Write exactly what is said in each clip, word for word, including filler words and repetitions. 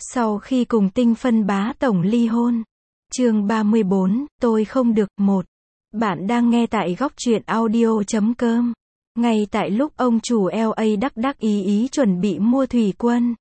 Sau khi cùng Tinh Phân bá tổng ly hôn. Chương ba mươi bốn, tôi không được. Một. Bạn đang nghe tại góc truyện audio chấm com. Ngay tại lúc ông chủ lờ a đắc đắc ý ý chuẩn bị mua thủy quân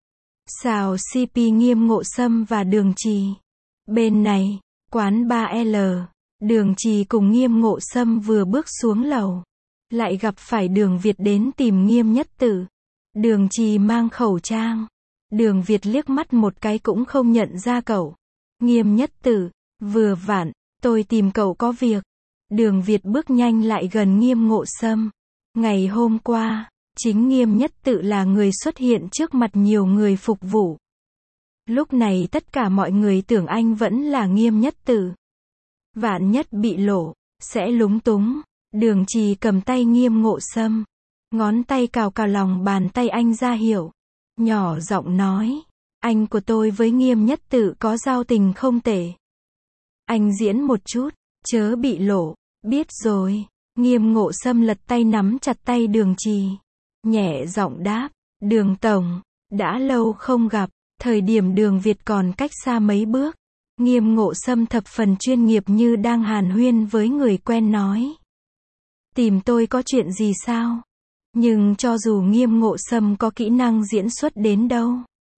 xào xê pê Nghiêm Ngộ Sâm và Đường Trì. Bên này, quán ba L, Đường Trì cùng Nghiêm Ngộ Sâm vừa bước xuống lầu, lại gặp phải Đường Việt đến tìm Nghiêm Nhất Tử. Đường Trì mang khẩu trang. Đường Việt liếc mắt một cái cũng không nhận ra cậu. Nghiêm Nhất Tử, vừa vặn, tôi tìm cậu có việc. Đường Việt bước nhanh lại gần Nghiêm Ngộ Sâm. Ngày hôm qua, chính Nghiêm Nhất Tử là người xuất hiện trước mặt nhiều người phục vụ. Lúc này tất cả mọi người tưởng anh vẫn là Nghiêm Nhất Tử. Vạn nhất bị lộ, sẽ lúng túng. Đường Trì cầm tay Nghiêm Ngộ Sâm, ngón tay cào cào lòng bàn tay anh ra hiệu, nhỏ giọng nói, anh của tôi với Nghiêm Nhất Tử có giao tình không tệ. Anh diễn một chút, chớ bị lộ. Biết rồi. Nghiêm Ngộ Sâm lật tay nắm chặt tay Đường Trì, nhẹ giọng đáp, Đường tổng, đã lâu không gặp. Thời điểm Đường Việt còn cách xa mấy bước, Nghiêm Ngộ Sâm thập phần chuyên nghiệp như đang hàn huyên với người quen nói, tìm tôi có chuyện gì sao? Nhưng cho dù Nghiêm Ngộ Sâm có kỹ năng diễn xuất đến đâu,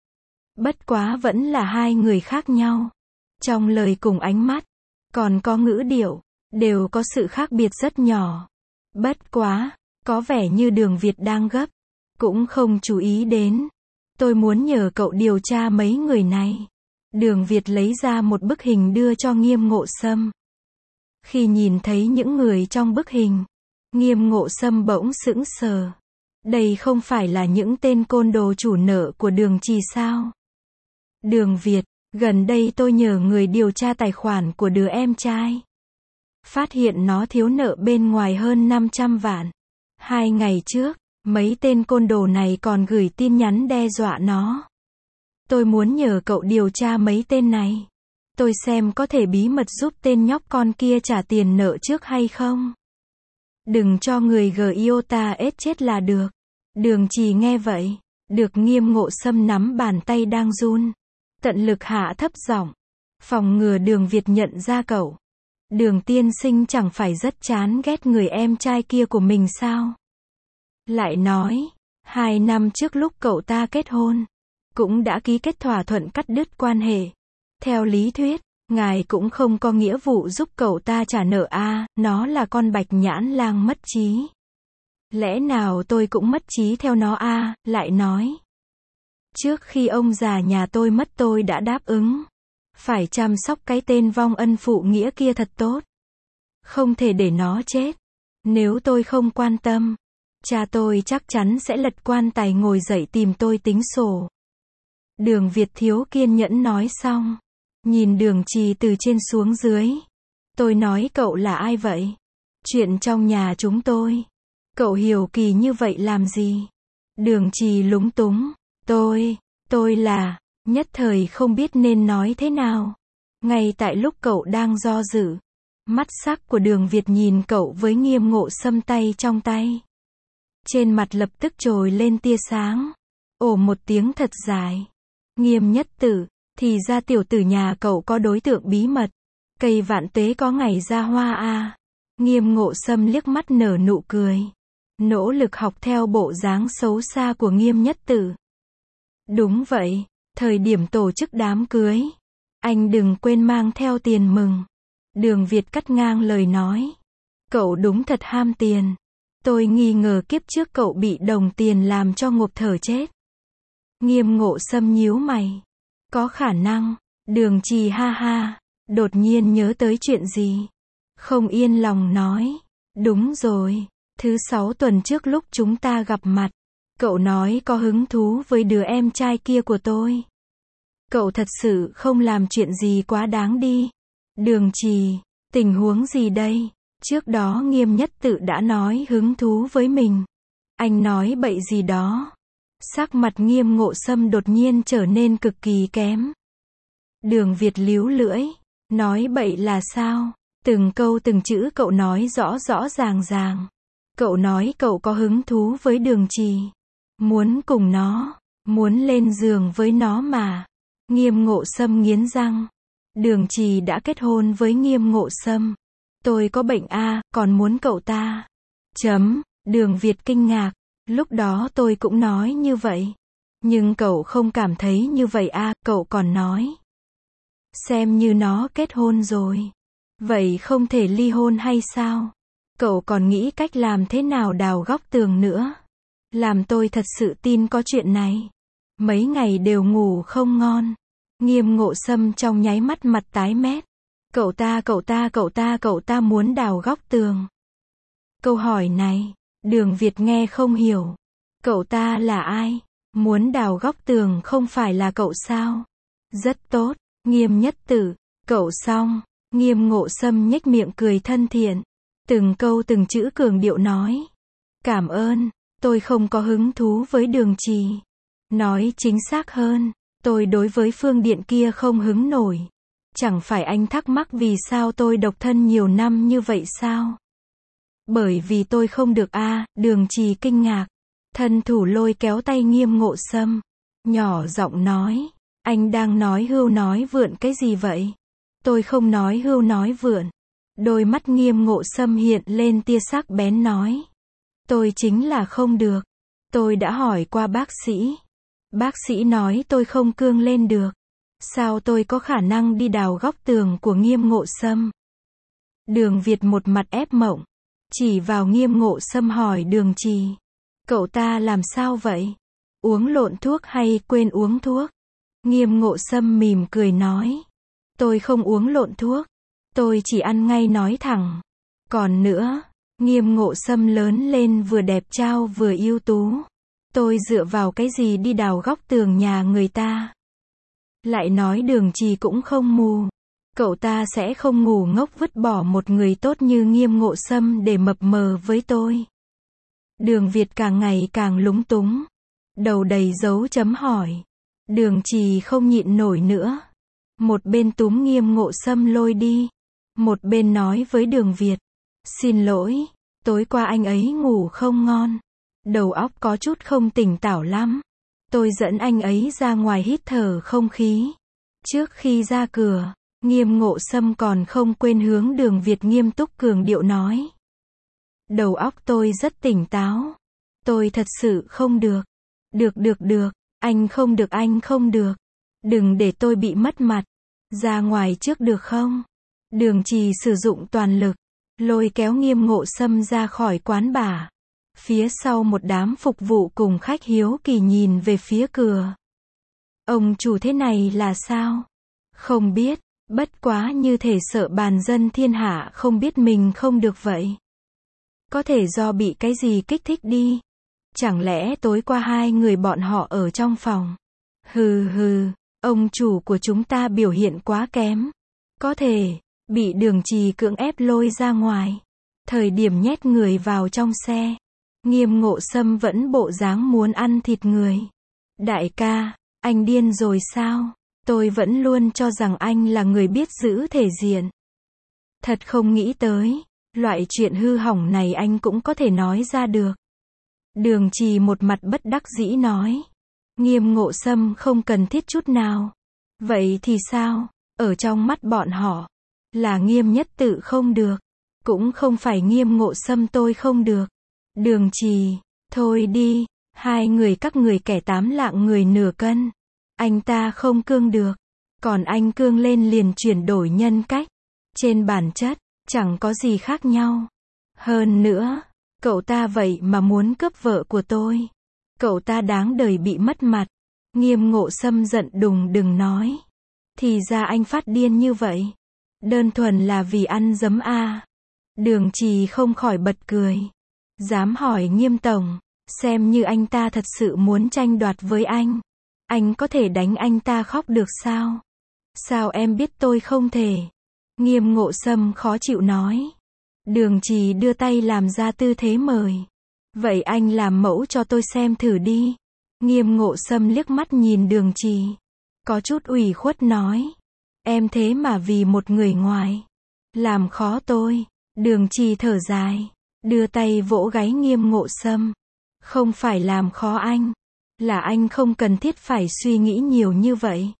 bất quá vẫn là hai người khác nhau. Trong lời cùng ánh mắt, còn có ngữ điệu, đều có sự khác biệt rất nhỏ. Bất quá, có vẻ như Đường Việt đang gấp, cũng không chú ý đến. Tôi muốn nhờ cậu điều tra mấy người này. Đường Việt lấy ra một bức hình đưa cho Nghiêm Ngộ Sâm. Khi nhìn thấy những người trong bức hình, Nghiêm Ngộ Sâm bỗng sững sờ. Đây không phải là những tên côn đồ chủ nợ của Đường Trì sao? Đường Việt, gần đây tôi nhờ người điều tra tài khoản của đứa em trai. Phát hiện nó thiếu nợ bên ngoài hơn năm trăm vạn. Hai ngày trước, mấy tên côn đồ này còn gửi tin nhắn đe dọa nó. Tôi muốn nhờ cậu điều tra mấy tên này. Tôi xem có thể bí mật giúp tên nhóc con kia trả tiền nợ trước hay không. Đừng cho người giê i ô tê a ét chết là được. Đường Trì nghe vậy, được Nghiêm Ngộ Sâm nắm bàn tay đang run, tận lực hạ thấp giọng, phòng ngừa Đường Việt nhận ra cậu. Đường tiên sinh chẳng phải rất chán ghét người em trai kia của mình sao? Lại nói, hai năm trước lúc cậu ta kết hôn, cũng đã ký kết thỏa thuận cắt đứt quan hệ. Theo lý thuyết, ngài cũng không có nghĩa vụ giúp cậu ta trả nợ a, à, nó là con bạch nhãn lang mất trí. Lẽ nào tôi cũng mất trí theo nó a, à? Lại nói, trước khi ông già nhà tôi mất tôi đã đáp ứng phải chăm sóc cái tên vong ân phụ nghĩa kia thật tốt. Không thể để nó chết. Nếu tôi không quan tâm, cha tôi chắc chắn sẽ lật quan tài ngồi dậy tìm tôi tính sổ. Đường Việt thiếu kiên nhẫn nói xong, nhìn Đường Trì từ trên xuống dưới. Tôi nói cậu là ai vậy? Chuyện trong nhà chúng tôi. Cậu hiểu kỳ như vậy làm gì? Đường Trì lúng túng. Tôi, tôi là... Nhất thời không biết nên nói thế nào. Ngay tại lúc cậu đang do dự, mắt sắc của Đường Việt nhìn cậu với Nghiêm Ngộ Sâm tay trong tay. Trên mặt lập tức trồi lên tia sáng. Ồ một tiếng thật dài. Nghiêm Nhất Tử, thì ra tiểu tử nhà cậu có đối tượng bí mật. Cây vạn tuế có ngày ra hoa a. À. Nghiêm Ngộ Sâm liếc mắt nở nụ cười, nỗ lực học theo bộ dáng xấu xa của Nghiêm Nhất Tử. Đúng vậy. Thời điểm tổ chức đám cưới, anh đừng quên mang theo tiền mừng. Đường Việt cắt ngang lời nói. Cậu đúng thật ham tiền. Tôi nghi ngờ kiếp trước cậu bị đồng tiền làm cho ngộp thở chết. Nghiêm Ngộ Sâm nhíu mày. Có khả năng. Đường Trì ha ha, đột nhiên nhớ tới chuyện gì. Không yên lòng nói. Đúng rồi, thứ sáu tuần trước lúc chúng ta gặp mặt, cậu nói có hứng thú với đứa em trai kia của tôi. Cậu thật sự không làm chuyện gì quá đáng đi. Đường Trì, tình huống gì đây? Trước đó Nghiêm Nhất Tử đã nói hứng thú với mình. Anh nói bậy gì đó. Sắc mặt Nghiêm Ngộ Sâm đột nhiên trở nên cực kỳ kém. Đường Việt líu lưỡi. Nói bậy là sao? Từng câu từng chữ cậu nói rõ rõ ràng ràng. Cậu nói cậu có hứng thú với Đường Trì. Muốn cùng nó. Muốn lên giường với nó mà. Nghiêm Ngộ Sâm nghiến răng. Đường Trì đã kết hôn với Nghiêm Ngộ Sâm. Tôi có bệnh a, còn muốn cậu ta. Chấm, Đường Việt kinh ngạc. Lúc đó tôi cũng nói như vậy. Nhưng cậu không cảm thấy như vậy a, cậu còn nói. Xem như nó kết hôn rồi. Vậy không thể ly hôn hay sao? Cậu còn nghĩ cách làm thế nào đào góc tường nữa? Làm tôi thật sự tin có chuyện này. Mấy ngày đều ngủ không ngon. Nghiêm Ngộ Sâm trong nháy mắt mặt tái mét. Cậu ta cậu ta cậu ta cậu ta muốn đào góc tường. Câu hỏi này, Đường Việt nghe không hiểu. Cậu ta là ai? Muốn đào góc tường không phải là cậu sao? Rất tốt, Nghiêm Nhất Tử. Cậu xong. Nghiêm Ngộ Sâm nhếch miệng cười thân thiện. Từng câu từng chữ cường điệu nói. Cảm ơn, tôi không có hứng thú với Đường Trì. Nói chính xác hơn, tôi đối với Phương Điện kia không hứng nổi. Chẳng phải anh thắc mắc vì sao tôi độc thân nhiều năm như vậy sao? Bởi vì tôi không được a, Đường Trì kinh ngạc. Thân thủ lôi kéo tay Nghiêm Ngộ Sâm. Nhỏ giọng nói, anh đang nói hưu nói vượn cái gì vậy? Tôi không nói hưu nói vượn. Đôi mắt Nghiêm Ngộ Sâm hiện lên tia sắc bén nói. Tôi chính là không được. Tôi đã hỏi qua bác sĩ. Bác sĩ nói tôi không cương lên được. Sao tôi có khả năng đi đào góc tường của Nghiêm Ngộ Sâm? Đường Việt một mặt ép mộng. Chỉ vào Nghiêm Ngộ Sâm hỏi Đường Trì. Cậu ta làm sao vậy? Uống lộn thuốc hay quên uống thuốc? Nghiêm Ngộ Sâm mỉm cười nói. Tôi không uống lộn thuốc. Tôi chỉ ăn ngay nói thẳng. Còn nữa, Nghiêm Ngộ Sâm lớn lên vừa đẹp trai vừa ưu tú. Tôi dựa vào cái gì đi đào góc tường nhà người ta? Lại nói Đường Trì cũng không mù. Cậu ta sẽ không ngu ngốc vứt bỏ một người tốt như Nghiêm Ngộ Sâm để mập mờ với tôi. Đường Việt càng ngày càng lúng túng. Đầu đầy dấu chấm hỏi. Đường Trì không nhịn nổi nữa. Một bên túm Nghiêm Ngộ Sâm lôi đi. Một bên nói với Đường Việt. Xin lỗi, tối qua anh ấy ngủ không ngon. Đầu óc có chút không tỉnh táo lắm. Tôi dẫn anh ấy ra ngoài hít thở không khí. Trước khi ra cửa, Nghiêm Ngộ Sâm còn không quên hướng Đường Việt nghiêm túc cường điệu nói. Đầu óc tôi rất tỉnh táo. Tôi thật sự không được. Được được được, anh không được anh không được. Đừng để tôi bị mất mặt. Ra ngoài trước được không? Đường Trì sử dụng toàn lực, lôi kéo Nghiêm Ngộ Sâm ra khỏi quán bà. Phía sau một đám phục vụ cùng khách hiếu kỳ nhìn về phía cửa. Ông chủ thế này là sao? Không biết, bất quá như thể sợ bàn dân thiên hạ không biết mình không được vậy. Có thể do bị cái gì kích thích đi. Chẳng lẽ tối qua hai người bọn họ ở trong phòng? Hừ hừ, ông chủ của chúng ta biểu hiện quá kém. Có thể, bị Đường Trì cưỡng ép lôi ra ngoài. Thời điểm nhét người vào trong xe. Nghiêm Ngộ Sâm vẫn bộ dáng muốn ăn thịt người. Đại ca, anh điên rồi sao? Tôi vẫn luôn cho rằng anh là người biết giữ thể diện. Thật không nghĩ tới, loại chuyện hư hỏng này anh cũng có thể nói ra được. Đường Trì một mặt bất đắc dĩ nói. Nghiêm Ngộ Sâm không cần thiết chút nào. Vậy thì sao? Ở trong mắt bọn họ, là Nghiêm Nhất Tự không được. Cũng không phải Nghiêm Ngộ Sâm tôi không được. Đường Trì, thôi đi, hai người các người kẻ tám lạng người nửa cân. Anh ta không cương được. Còn anh cương lên liền chuyển đổi nhân cách. Trên bản chất, chẳng có gì khác nhau. Hơn nữa, cậu ta vậy mà muốn cướp vợ của tôi. Cậu ta đáng đời bị mất mặt. Nghiêm Ngộ Sâm giận đùng đừng nói. Thì ra anh phát điên như vậy. Đơn thuần là vì ăn dấm a. Đường Trì không khỏi bật cười. Dám hỏi Nghiêm tổng, xem như anh ta thật sự muốn tranh đoạt với anh. Anh có thể đánh anh ta khóc được sao? Sao em biết tôi không thể? Nghiêm Ngộ Sâm khó chịu nói. Đường Trì đưa tay làm ra tư thế mời. Vậy anh làm mẫu cho tôi xem thử đi. Nghiêm Ngộ Sâm liếc mắt nhìn Đường Trì. Có chút ủy khuất nói. Em thế mà vì một người ngoài. Làm khó tôi. Đường Trì thở dài. Đưa tay vỗ gáy Nghiêm Ngộ Sâm. Không phải làm khó anh. Là anh không cần thiết phải suy nghĩ nhiều như vậy.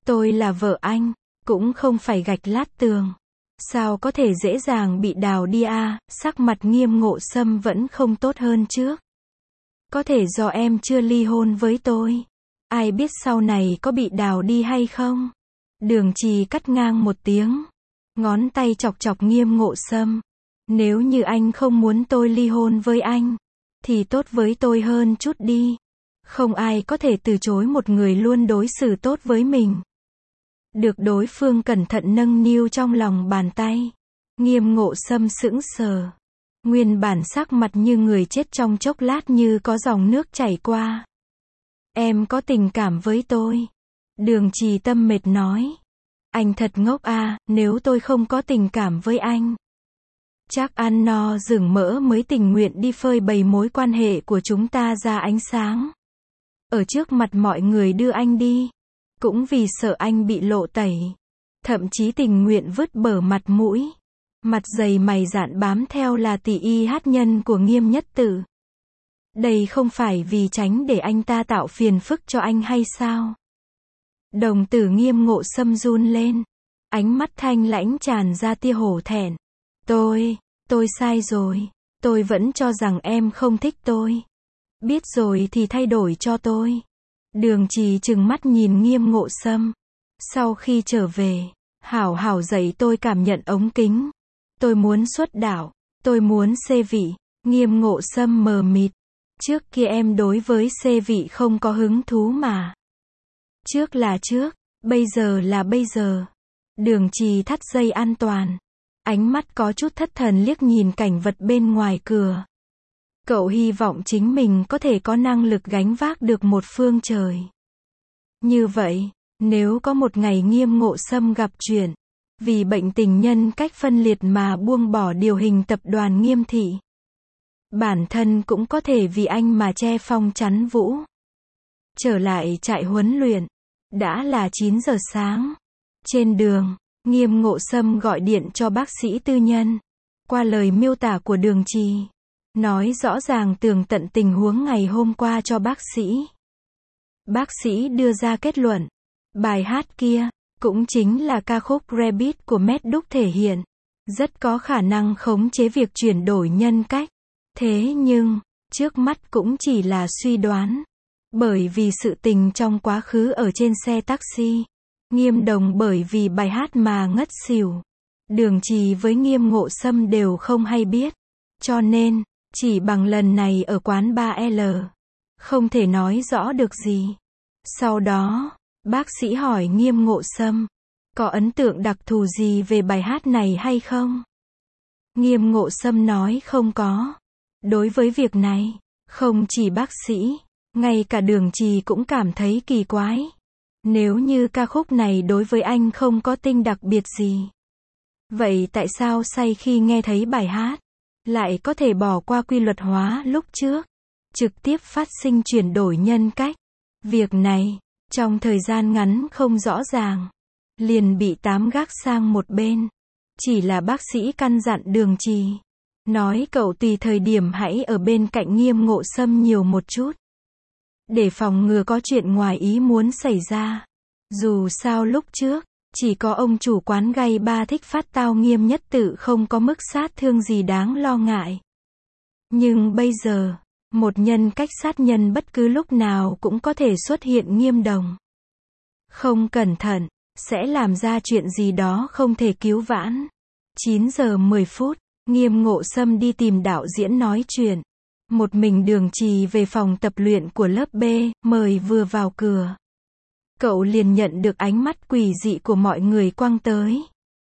Tôi là vợ anh, cũng không phải gạch lát tường. Sao có thể dễ dàng bị đào đi à, sắc mặt Nghiêm Ngộ Sâm vẫn không tốt hơn trước. Có thể do em chưa ly hôn với tôi. Ai biết sau này có bị đào đi hay không? Đường Trì cắt ngang một tiếng. Ngón tay chọc chọc Nghiêm Ngộ Sâm. Nếu như anh không muốn tôi ly hôn với anh, thì tốt với tôi hơn chút đi. Không ai có thể từ chối một người luôn đối xử tốt với mình. Được đối phương cẩn thận nâng niu trong lòng bàn tay. Nghiêm Ngộ Sâm sững sờ. Nguyên bản sắc mặt như người chết trong chốc lát như có dòng nước chảy qua. Em có tình cảm với tôi. Đường Trì Tâm mệt nói. Anh thật ngốc à, nếu tôi không có tình cảm với anh, chắc ăn no rừng mỡ mới tình nguyện đi phơi bày mối quan hệ của chúng ta ra ánh sáng. Ở trước mặt mọi người đưa anh đi. Cũng vì sợ anh bị lộ tẩy. Thậm chí tình nguyện vứt bở mặt mũi. Mặt dày mày dạn bám theo là tỷ y hát nhân của Nghiêm Nhất Tử. Đây không phải vì tránh để anh ta tạo phiền phức cho anh hay sao? Đồng tử Nghiêm Ngộ Sâm run lên. Ánh mắt thanh lãnh tràn ra tia hổ thẹn. Tôi, tôi sai rồi. Tôi vẫn cho rằng em không thích tôi. Biết rồi thì thay đổi cho tôi. Đường Trì trừng mắt nhìn Nghiêm Ngộ Sâm. Sau khi trở về, hảo hảo dạy tôi cảm nhận ống kính. Tôi muốn xuất đạo. Tôi muốn xê vị. Nghiêm Ngộ Sâm mờ mịt. Trước kia em đối với xê vị không có hứng thú mà. Trước là trước, bây giờ là bây giờ. Đường Trì thắt dây an toàn. Ánh mắt có chút thất thần liếc nhìn cảnh vật bên ngoài cửa. Cậu hy vọng chính mình có thể có năng lực gánh vác được một phương trời. Như vậy, nếu có một ngày Nghiêm Ngộ Sâm gặp chuyện, vì bệnh tình nhân cách phân liệt mà buông bỏ điều hình tập đoàn Nghiêm thị, bản thân cũng có thể vì anh mà che phong chắn vũ. Trở lại trại huấn luyện. Đã là chín giờ sáng. Trên đường, Nghiêm Ngộ Sâm gọi điện cho bác sĩ tư nhân. Qua lời miêu tả của Đường Trì, nói rõ ràng tường tận tình huống ngày hôm qua cho bác sĩ. Bác sĩ đưa ra kết luận. Bài hát kia, cũng chính là ca khúc Rabbit của Mad Dog thể hiện. Rất có khả năng khống chế việc chuyển đổi nhân cách. Thế nhưng, trước mắt cũng chỉ là suy đoán. Bởi vì sự tình trong quá khứ ở trên xe taxi, Nghiêm Đồng bởi vì bài hát mà ngất xỉu. Đường Trì với Nghiêm Ngộ Sâm đều không hay biết. Cho nên, chỉ bằng lần này ở quán ba L, không thể nói rõ được gì. Sau đó, bác sĩ hỏi Nghiêm Ngộ Sâm, có ấn tượng đặc thù gì về bài hát này hay không? Nghiêm Ngộ Sâm nói không có. Đối với việc này, không chỉ bác sĩ, ngay cả Đường Trì cũng cảm thấy kỳ quái. Nếu như ca khúc này đối với anh không có tinh đặc biệt gì, vậy tại sao say khi nghe thấy bài hát, lại có thể bỏ qua quy luật hóa lúc trước, trực tiếp phát sinh chuyển đổi nhân cách? Việc này, trong thời gian ngắn không rõ ràng, liền bị tám gác sang một bên. Chỉ là bác sĩ căn dặn Đường Trì, nói cậu tùy thời điểm hãy ở bên cạnh Nghiêm Ngộ Sâm nhiều một chút, để phòng ngừa có chuyện ngoài ý muốn xảy ra. Dù sao lúc trước, chỉ có ông chủ quán gay ba thích phát tao Nghiêm Nhất Tử không có mức sát thương gì đáng lo ngại. Nhưng bây giờ, một nhân cách sát nhân bất cứ lúc nào cũng có thể xuất hiện. Nghiêm Đồng không cẩn thận, sẽ làm ra chuyện gì đó không thể cứu vãn. chín giờ mười phút, Nghiêm Ngộ Sâm đi tìm đạo diễn nói chuyện. Một mình Đường Trì về phòng tập luyện của lớp B, mời vừa vào cửa, cậu liền nhận được ánh mắt quỷ dị của mọi người quăng tới.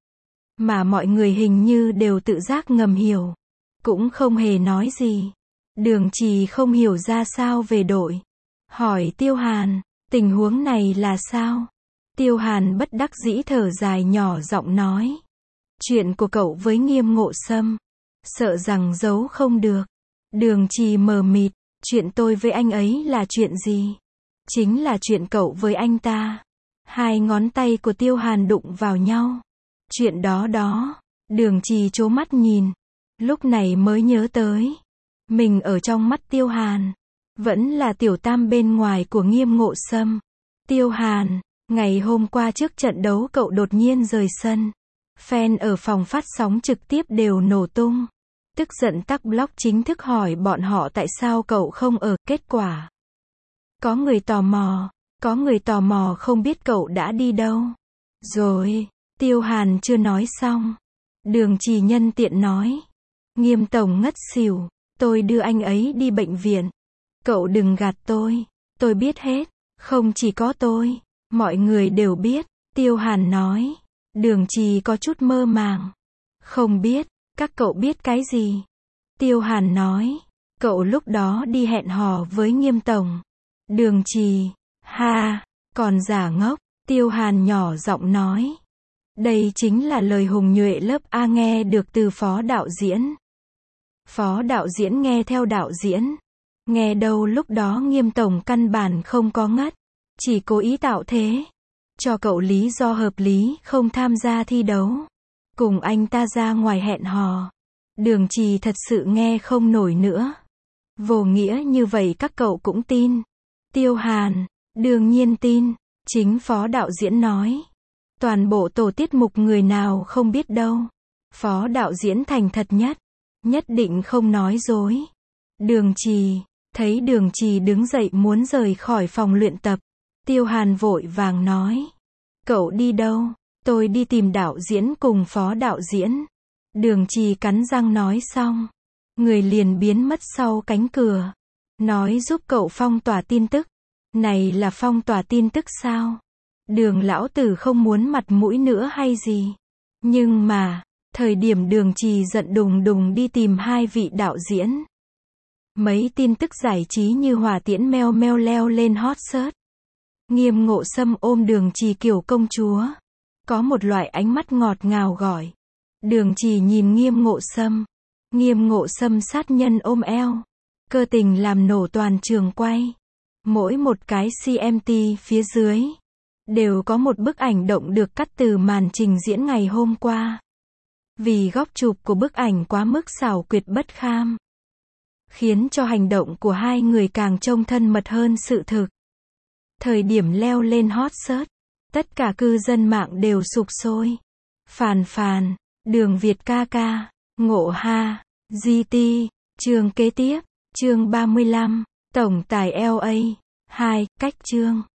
Mà mọi người hình như đều tự giác ngầm hiểu, cũng không hề nói gì. Đường Trì không hiểu ra sao về đội. Hỏi Tiêu Hàn, tình huống này là sao? Tiêu Hàn bất đắc dĩ thở dài nhỏ giọng nói. Chuyện của cậu với Nghiêm Ngộ Sâm, sợ rằng giấu không được. Đường Trì mờ mịt, chuyện tôi với anh ấy là chuyện gì? Chính là chuyện cậu với anh ta. Hai ngón tay của Tiêu Hàn đụng vào nhau. Chuyện đó đó. Đường Trì trố mắt nhìn. Lúc này mới nhớ tới. Mình ở trong mắt Tiêu Hàn, vẫn là tiểu tam bên ngoài của Nghiêm Ngộ Sâm. Tiêu Hàn, Ngày hôm qua trước trận đấu cậu đột nhiên rời sân. Fan ở phòng phát sóng trực tiếp đều nổ tung. Tức giận tắc block chính thức hỏi bọn họ tại sao cậu không ở. Kết quả, có người tò mò, có người tò mò không biết cậu đã đi đâu. Rồi, Tiêu Hàn chưa nói xong. Đường Trì nhân tiện nói. Nghiêm tổng ngất xỉu, tôi đưa anh ấy đi bệnh viện. Cậu đừng gạt tôi, tôi biết hết, không chỉ có tôi, mọi người đều biết. Tiêu Hàn nói. Đường Trì có chút mơ màng. Không biết, các cậu biết cái gì? Tiêu Hàn nói. Cậu lúc đó đi hẹn hò với Nghiêm tổng. Đường Trì. Ha, còn giả ngốc. Tiêu Hàn nhỏ giọng nói. Đây chính là lời hùng nhuệ lớp A nghe được từ phó đạo diễn. Phó đạo diễn nghe theo đạo diễn. Nghe đâu lúc đó Nghiêm tổng căn bản không có ngất. Chỉ cố ý tạo thế. Cho cậu lý do hợp lý không tham gia thi đấu. Cùng anh ta ra ngoài hẹn hò. Đường Trì thật sự nghe không nổi nữa. Vô nghĩa như vậy các cậu cũng tin. Tiêu Hàn. Đương nhiên tin. Chính phó đạo diễn nói. Toàn bộ tổ tiết mục người nào không biết đâu. Phó đạo diễn thành thật nhất. Nhất định không nói dối. Đường Trì. Thấy Đường Trì đứng dậy muốn rời khỏi phòng luyện tập. Tiêu Hàn vội vàng nói. Cậu đi đâu? Tôi đi tìm đạo diễn cùng phó đạo diễn. Đường Trì cắn răng nói xong. Người liền biến mất sau cánh cửa. Nói giúp cậu phong tỏa tin tức. Này là phong tỏa tin tức sao? Đường lão tử không muốn mặt mũi nữa hay gì? Nhưng mà, thời điểm Đường Trì giận đùng đùng đi tìm hai vị đạo diễn. Mấy tin tức giải trí như hỏa tiễn meo meo leo lên hot search. Nghiêm Ngộ Sâm ôm Đường Trì kiểu công chúa. Có một loại ánh mắt ngọt ngào gọi. Đường Trì nhìn Nghiêm Ngộ Sâm. Nghiêm Ngộ Sâm sát nhân ôm eo. Cơ tình làm nổ toàn trường quay. Mỗi một cái xê em tê phía dưới đều có một bức ảnh động được cắt từ màn trình diễn ngày hôm qua. Vì góc chụp của bức ảnh quá mức xảo quyệt bất kham, khiến cho hành động của hai người càng trông thân mật hơn sự thực. Thời điểm leo lên hot search, tất cả cư dân mạng đều sục sôi. Phàn phàn, Đường Việt ca ca, Ngộ Ha, giê tê, chương kế tiếp, chương ba mươi lăm, tổng tài lờ a, hai, cách chương.